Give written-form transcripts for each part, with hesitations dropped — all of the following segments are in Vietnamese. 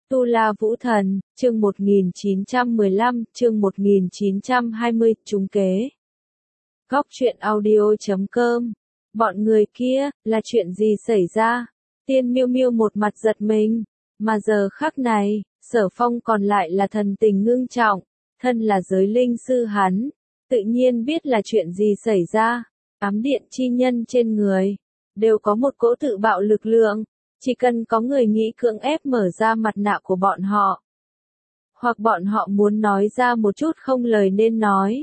Tu La Vũ Thần, chương 1915, chương 1920, trúng kế. Góc truyện audio.com. Bọn người kia, là chuyện gì xảy ra? Tiên Miêu Miêu một mặt giật mình, mà giờ khắc này, Sở Phong còn lại là thần tình ngưng trọng, thân là giới linh sư hắn, tự nhiên biết là chuyện gì xảy ra. Ám điện chi nhân trên người, đều có một cỗ tự bạo lực lượng. Chỉ cần có người nghĩ cưỡng ép mở ra mặt nạ của bọn họ, hoặc bọn họ muốn nói ra một chút không lời nên nói,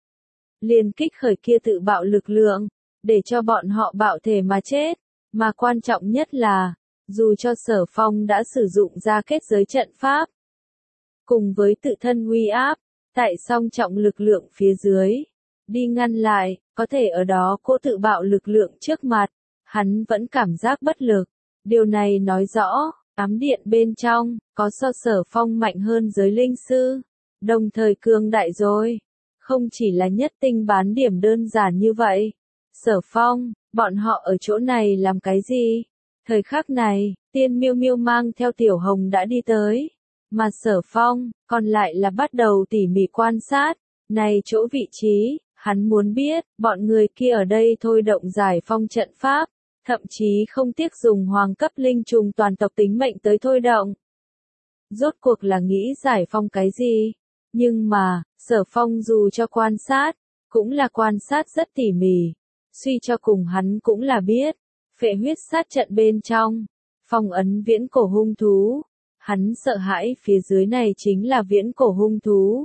liền kích khởi kia tự bạo lực lượng, để cho bọn họ bạo thể mà chết. Mà quan trọng nhất là, dù cho Sở Phong đã sử dụng ra kết giới trận pháp, cùng với tự thân uy áp, tại song trọng lực lượng phía dưới, đi ngăn lại, có thể ở đó cỗ tự bạo lực lượng trước mặt, hắn vẫn cảm giác bất lực. Điều này nói rõ, ám điện bên trong, có so Sở Phong mạnh hơn giới linh sư, đồng thời cường đại rồi. Không chỉ là nhất tinh bán điểm đơn giản như vậy. Sở Phong, bọn họ ở chỗ này làm cái gì? Thời khắc này, Tiên Miêu Miêu mang theo Tiểu Hồng đã đi tới, mà Sở Phong, còn lại là bắt đầu tỉ mỉ quan sát, này chỗ vị trí, hắn muốn biết, bọn người kia ở đây thôi động giải phong trận pháp. Thậm chí không tiếc dùng hoàng cấp linh trùng toàn tộc tính mệnh tới thôi động. Rốt cuộc là nghĩ giải phong cái gì? Nhưng mà, Sở Phong dù cho quan sát, cũng là quan sát rất tỉ mỉ. Suy cho cùng hắn cũng là biết, phệ huyết sát trận bên trong, phong ấn viễn cổ hung thú. Hắn sợ hãi phía dưới này chính là viễn cổ hung thú.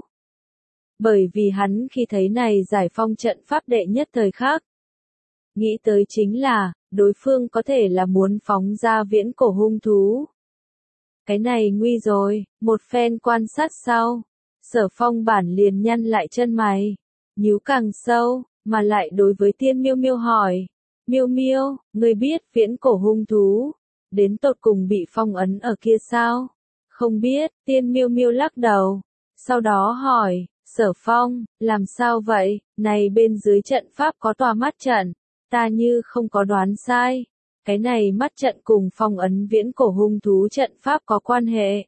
Bởi vì hắn khi thấy này giải phong trận pháp đệ nhất thời khắc, nghĩ tới chính là, đối phương có thể là muốn phóng ra viễn cổ hung thú. Cái này nguy rồi, một phen quan sát sau, Sở Phong bản liền nhăn lại chân mày, nhíu càng sâu, mà lại đối với Tiên Miêu Miêu hỏi, Miêu Miêu, ngươi biết viễn cổ hung thú, đến tột cùng bị phong ấn ở kia sao? Không biết, Tiên Miêu Miêu lắc đầu, sau đó hỏi, Sở Phong, làm sao vậy, này bên dưới trận pháp có tòa mắt trận. Ta như không có đoán sai, cái này mắt trận cùng phong ấn viễn cổ hung thú trận pháp có quan hệ.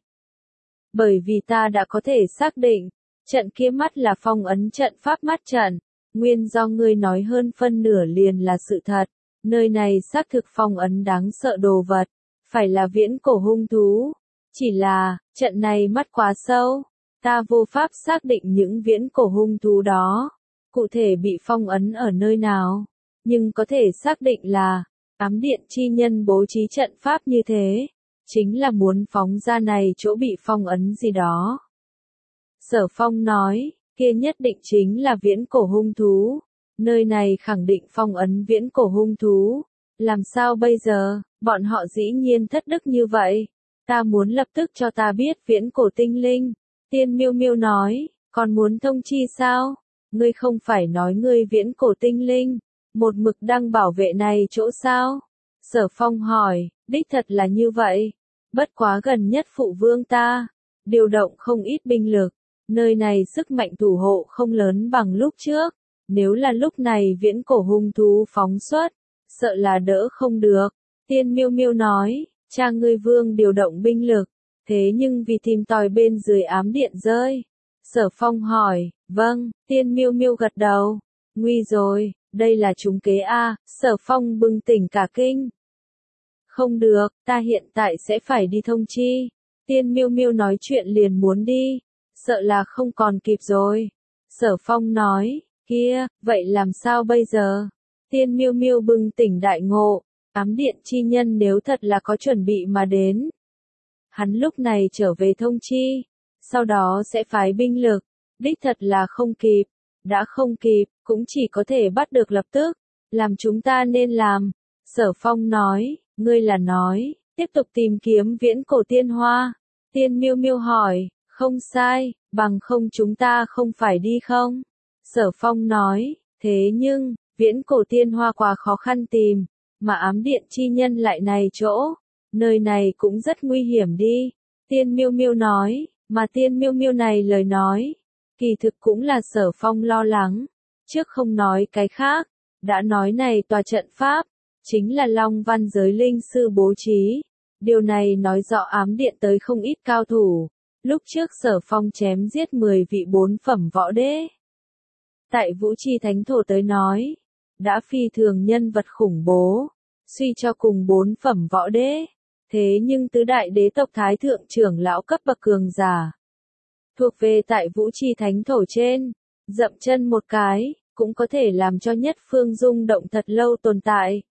Bởi vì ta đã có thể xác định, trận kia mắt là phong ấn trận pháp mắt trận, nguyên do ngươi nói hơn phân nửa liền là sự thật, nơi này xác thực phong ấn đáng sợ đồ vật, phải là viễn cổ hung thú, chỉ là, trận này mắt quá sâu, ta vô pháp xác định những viễn cổ hung thú đó, cụ thể bị phong ấn ở nơi nào. Nhưng có thể xác định là, ám điện chi nhân bố trí trận pháp như thế, chính là muốn phóng ra này chỗ bị phong ấn gì đó. Sở Phong nói, kia nhất định chính là viễn cổ hung thú, nơi này khẳng định phong ấn viễn cổ hung thú, làm sao bây giờ, bọn họ dĩ nhiên thất đức như vậy, ta muốn lập tức cho ta biết viễn cổ tinh linh. Tiên Miêu Miêu nói, còn muốn thông chi sao, ngươi không phải nói ngươi viễn cổ tinh linh. Một mực đang bảo vệ này chỗ sao? Sở Phong hỏi, đích thật là như vậy. Bất quá gần nhất phụ vương ta, điều động không ít binh lực, nơi này sức mạnh thủ hộ không lớn bằng lúc trước. Nếu là lúc này viễn cổ hung thú phóng xuất, sợ là đỡ không được. Tiên Miêu Miêu nói, cha ngươi vương điều động binh lực, thế nhưng vì tìm tòi bên dưới ám điện rơi. Sở Phong hỏi, vâng, Tiên Miêu Miêu gật đầu, nguy rồi. Đây là trúng kế A, Sở Phong bừng tỉnh cả kinh. Không được, ta hiện tại sẽ phải đi thông chi. Tiên Miêu Miêu nói chuyện liền muốn đi, sợ là không còn kịp rồi. Sở Phong nói, kia, vậy làm sao bây giờ? Tiên Miêu Miêu bừng tỉnh đại ngộ, ám điện chi nhân nếu thật là có chuẩn bị mà đến. Hắn lúc này trở về thông chi, sau đó sẽ phái binh lực, đích thật là không kịp. Đã không kịp, cũng chỉ có thể bắt được lập tức, làm chúng ta nên làm. Sở Phong nói, ngươi là nói, tiếp tục tìm kiếm viễn cổ tiên hoa. Tiên Miêu Miêu hỏi, không sai, bằng không chúng ta không phải đi không? Sở Phong nói, thế nhưng, viễn cổ tiên hoa quá khó khăn tìm, mà ám điện chi nhân lại này chỗ, nơi này cũng rất nguy hiểm đi. Tiên Miêu Miêu nói, mà Tiên Miêu Miêu này lời nói, kỳ thực cũng là Sở Phong lo lắng, trước không nói cái khác, đã nói này tòa trận pháp, chính là Long Văn giới linh sư bố trí, Điều này nói rõ ám điện tới không ít cao thủ. Lúc trước Sở Phong chém giết 10 vị 4 phẩm võ đế. Tại Vũ Chi Thánh Thổ tới nói, đã phi thường nhân vật khủng bố, suy cho cùng 4 phẩm võ đế. Thế nhưng tứ đại đế tộc thái thượng trưởng lão cấp bậc cường giả, thuộc về tại Vũ Chi Thánh Thổ trên, dậm chân một cái, cũng có thể làm cho nhất phương rung động thật lâu tồn tại.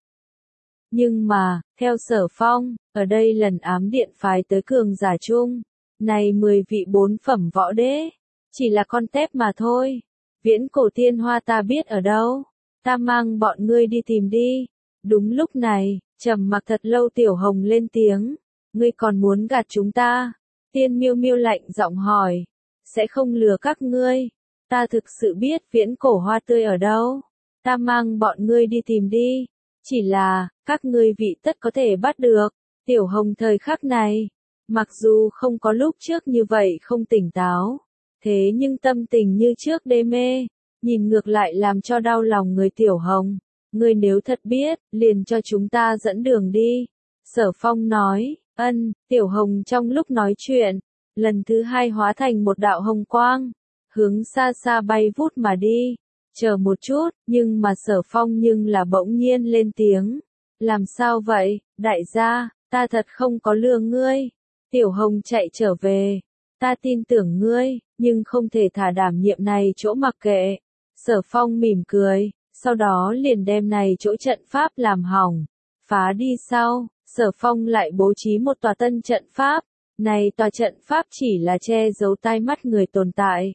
Nhưng mà, theo Sở Phong, ở đây lần ám điện phái tới cường giả chung, này 10 vị 4 phẩm võ đế, chỉ là con tép mà thôi. Viễn cổ tiên hoa ta biết ở đâu, ta mang bọn ngươi đi tìm đi. Đúng lúc này, trầm mặc thật lâu Tiểu Hồng lên tiếng, ngươi còn muốn gạt chúng ta? Tiên Miêu Miêu lạnh giọng hỏi, sẽ không lừa các ngươi, ta thực sự biết viễn cổ hoa tươi ở đâu, ta mang bọn ngươi đi tìm đi, chỉ là, các ngươi vị tất có thể bắt được. Tiểu Hồng thời khắc này, mặc dù không có lúc trước như vậy không tỉnh táo, thế nhưng tâm tình như trước đê mê, nhìn ngược lại làm cho đau lòng người Tiểu Hồng. Ngươi nếu thật biết, liền cho chúng ta dẫn đường đi. Sở Phong nói, Tiểu Hồng trong lúc nói chuyện, lần thứ hai hóa thành một đạo hồng quang, hướng xa xa bay vút mà đi. Chờ một chút, nhưng mà Sở Phong nhưng là bỗng nhiên lên tiếng. Làm sao vậy, đại gia, ta thật không có lừa ngươi. Tiểu Hồng chạy trở về, ta tin tưởng ngươi, nhưng không thể thả đảm nhiệm này chỗ mặc kệ. Sở Phong mỉm cười, sau đó liền đem này chỗ trận pháp làm hỏng, phá đi sau, Sở Phong lại bố trí một tòa tân trận pháp. Này tòa trận pháp chỉ là che giấu tai mắt người tồn tại.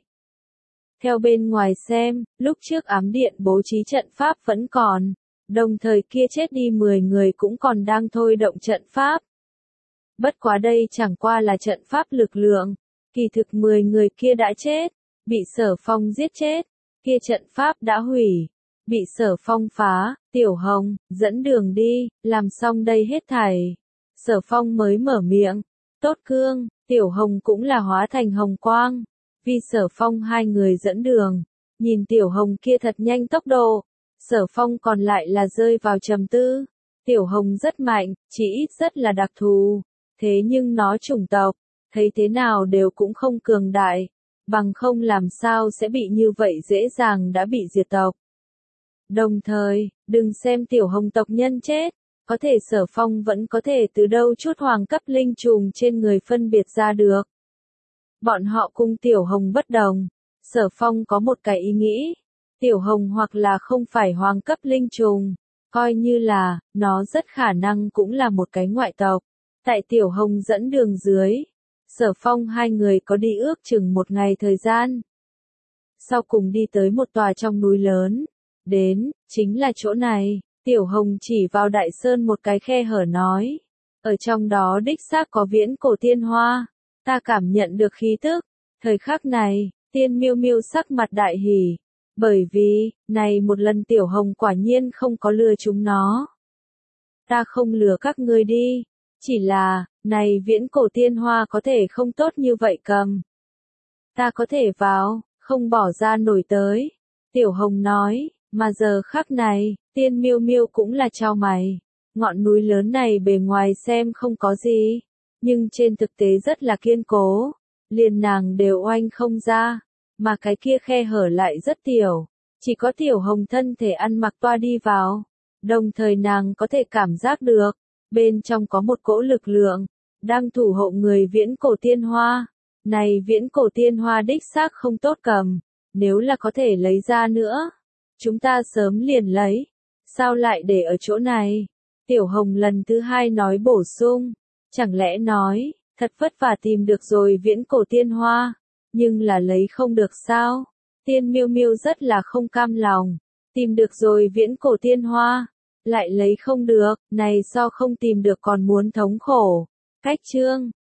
Theo bên ngoài xem, lúc trước ám điện bố trí trận pháp vẫn còn, đồng thời kia chết đi 10 người cũng còn đang thôi động trận pháp. Bất quá đây chẳng qua là trận pháp lực lượng, kỳ thực 10 người kia đã chết, bị Sở Phong giết chết, kia trận pháp đã hủy, bị Sở Phong phá. Tiểu Hồng, dẫn đường đi, làm xong đây hết thảy. Sở Phong mới mở miệng, tốt cương, Tiểu Hồng cũng là hóa thành hồng quang. Vì Sở Phong hai người dẫn đường, nhìn Tiểu Hồng kia thật nhanh tốc độ, Sở Phong còn lại là rơi vào trầm tư. Tiểu Hồng rất mạnh, chỉ ít rất là đặc thù, thế nhưng nó chủng tộc, thấy thế nào đều cũng không cường đại, bằng không làm sao sẽ bị như vậy dễ dàng đã bị diệt tộc. Đồng thời, đừng xem Tiểu Hồng tộc nhân chết, có thể Sở Phong vẫn có thể từ đâu chút hoàng cấp linh trùng trên người phân biệt ra được. Bọn họ cùng Tiểu Hồng bất đồng, Sở Phong có một cái ý nghĩ, Tiểu Hồng hoặc là không phải hoàng cấp linh trùng, coi như là, nó rất khả năng cũng là một cái ngoại tộc. Tại Tiểu Hồng dẫn đường dưới, Sở Phong hai người có đi ước chừng một ngày thời gian. Sau cùng đi tới một tòa trong núi lớn, đến, chính là chỗ này, Tiểu Hồng chỉ vào đại sơn một cái khe hở nói, ở trong đó đích xác có viễn cổ tiên hoa. Ta cảm nhận được khí tức. Thời khắc này, Tiên Miêu Miêu sắc mặt đại hỉ, bởi vì, này một lần Tiểu Hồng quả nhiên không có lừa chúng nó. Ta không lừa các ngươi đi, chỉ là, này viễn cổ tiên hoa có thể không tốt như vậy cầm. Ta có thể vào, không bỏ ra nổi tới. Tiểu Hồng nói, mà giờ khắc này, Tiên Miêu Miêu cũng là chau mày. Ngọn núi lớn này bề ngoài xem không có gì, nhưng trên thực tế rất là kiên cố, liền nàng đều oanh không ra, mà cái kia khe hở lại rất tiểu, chỉ có Tiểu Hồng thân thể ăn mặc toa đi vào, đồng thời nàng có thể cảm giác được, bên trong có một cỗ lực lượng, đang thủ hộ người viễn cổ tiên hoa. Này viễn cổ tiên hoa đích xác không tốt cầm, nếu là có thể lấy ra nữa, chúng ta sớm liền lấy, sao lại để ở chỗ này? Tiểu Hồng lần thứ hai nói bổ sung. Chẳng lẽ nói, thật vất vả tìm được rồi viễn cổ tiên hoa, nhưng là lấy không được sao? Tiên Miêu Miêu rất là không cam lòng, tìm được rồi viễn cổ tiên hoa, lại lấy không được, này so không tìm được còn muốn thống khổ. Cách chương